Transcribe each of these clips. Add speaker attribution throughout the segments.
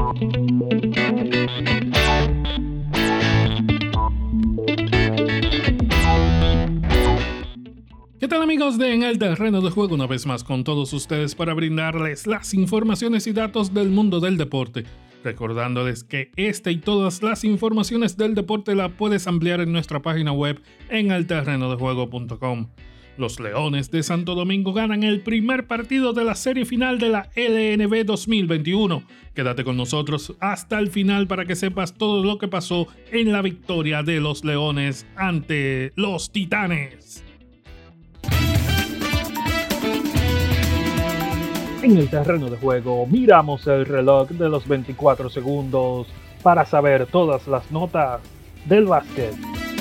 Speaker 1: ¿Qué tal, amigos de En el Terreno de Juego? Una vez más con todos ustedes para brindarles las informaciones y datos del mundo del deporte. Recordándoles que esta y todas las informaciones del deporte la puedes ampliar en nuestra página web en elterrenodejuego.com. Los Leones de Santo Domingo ganan el primer partido de la serie final de la LNB 2021. Quédate con nosotros hasta el final para que sepas todo lo que pasó en la victoria de los Leones ante los Titanes.
Speaker 2: En el terreno de juego miramos el reloj de los 24 segundos para saber todas las notas del básquet.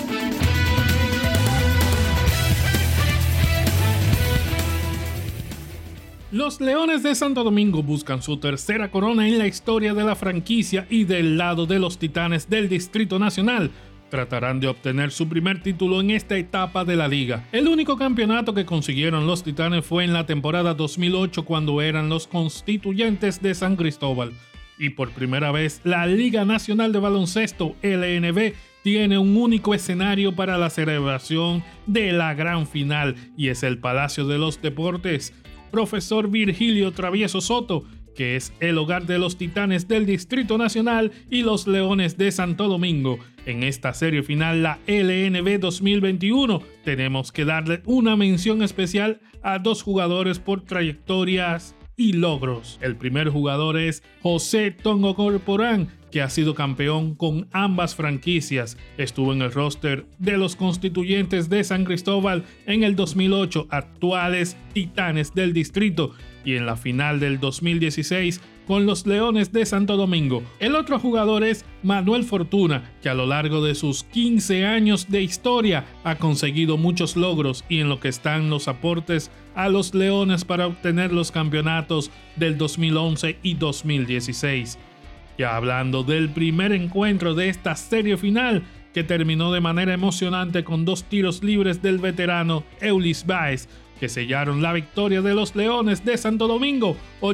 Speaker 1: Los Leones de Santo Domingo buscan su tercera corona en la historia de la franquicia y del lado de los Titanes del Distrito Nacional tratarán de obtener su primer título en esta etapa de la liga. El único campeonato que consiguieron los Titanes fue en la temporada 2008 cuando eran los Constituyentes de San Cristóbal. Y por primera vez la Liga Nacional de Baloncesto LNB tiene un único escenario para la celebración de la gran final y es el Palacio de los Deportes. Profesor Virgilio Travieso Soto, que es el hogar de los Titanes del Distrito Nacional y los Leones de Santo Domingo. En esta serie final, la LNB 2021, tenemos que darle una mención especial a dos jugadores por trayectorias y logros. El primer jugador es José Tongo Corporán, que ha sido campeón con ambas franquicias. Estuvo en el roster de los Constituyentes de San Cristóbal en el 2008, actuales Titanes del Distrito, y en la final del 2016 con los Leones de Santo Domingo. El otro jugador es Manuel Fortuna, que a lo largo de sus 15 años de historia ha conseguido muchos logros y en lo que están los aportes a los Leones para obtener los campeonatos del 2011 y 2016. Ya hablando del primer encuentro de esta serie final, que terminó de manera emocionante con dos tiros libres del veterano Eulis Baez, que sellaron la victoria de los Leones de Santo Domingo,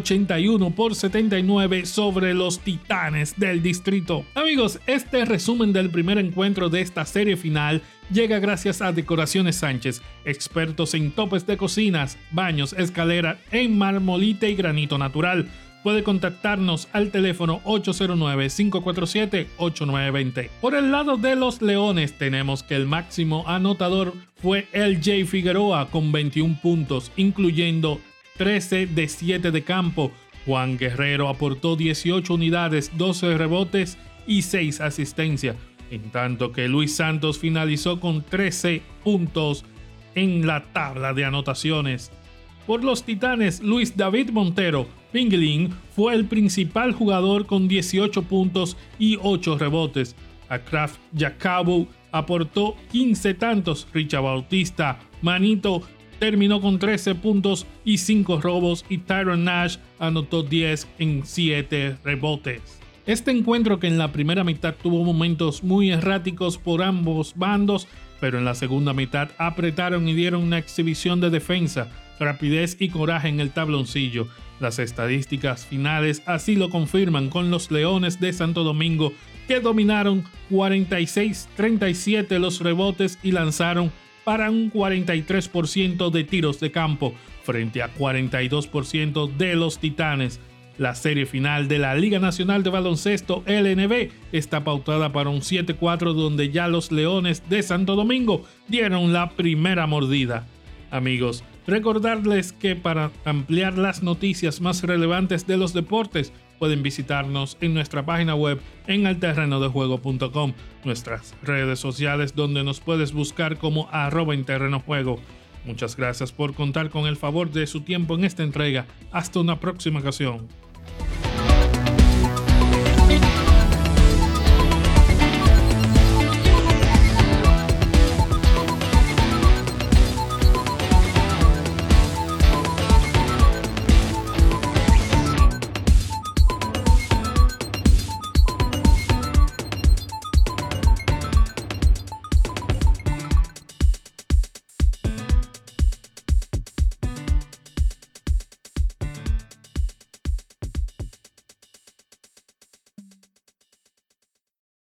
Speaker 1: 81-79 sobre los Titanes del Distrito. Amigos, este resumen del primer encuentro de esta serie final llega gracias a Decoraciones Sánchez, expertos en topes de cocinas, baños, escalera en marmolita y granito natural. Puede contactarnos al teléfono 809-547-8920. Por el lado de los Leones tenemos que el máximo anotador fue LJ Figueroa con 21 puntos, incluyendo 13 de 7 de campo. Juan Guerrero aportó 18 unidades, 12 rebotes y 6 asistencias, en tanto que Luis Santos finalizó con 13 puntos en la tabla de anotaciones. Por los Titanes, Luis David Montero Pinguilín fue el principal jugador con 18 puntos y 8 rebotes. Akraf Jacabu aportó 15 tantos. Richard Bautista Manito terminó con 13 puntos y 5 robos y Tyron Nash anotó 10 en 7 rebotes. Este encuentro, que en la primera mitad tuvo momentos muy erráticos por ambos bandos, pero en la segunda mitad apretaron y dieron una exhibición de defensa, rapidez y coraje en el tabloncillo. Las estadísticas finales así lo confirman, con los Leones de Santo Domingo que dominaron 46-37 los rebotes y lanzaron para un 43% de tiros de campo frente a 42% de los Titanes. La serie final de la Liga Nacional de Baloncesto LNB está pautada para un 7-4, donde ya los Leones de Santo Domingo dieron la primera mordida. Amigos, recordarles que para ampliar las noticias más relevantes de los deportes pueden visitarnos en nuestra página web en elterrenodejuego.com, nuestras redes sociales donde nos puedes buscar como @enterrenojuego. Muchas gracias por contar con el favor de su tiempo en esta entrega. Hasta una próxima ocasión.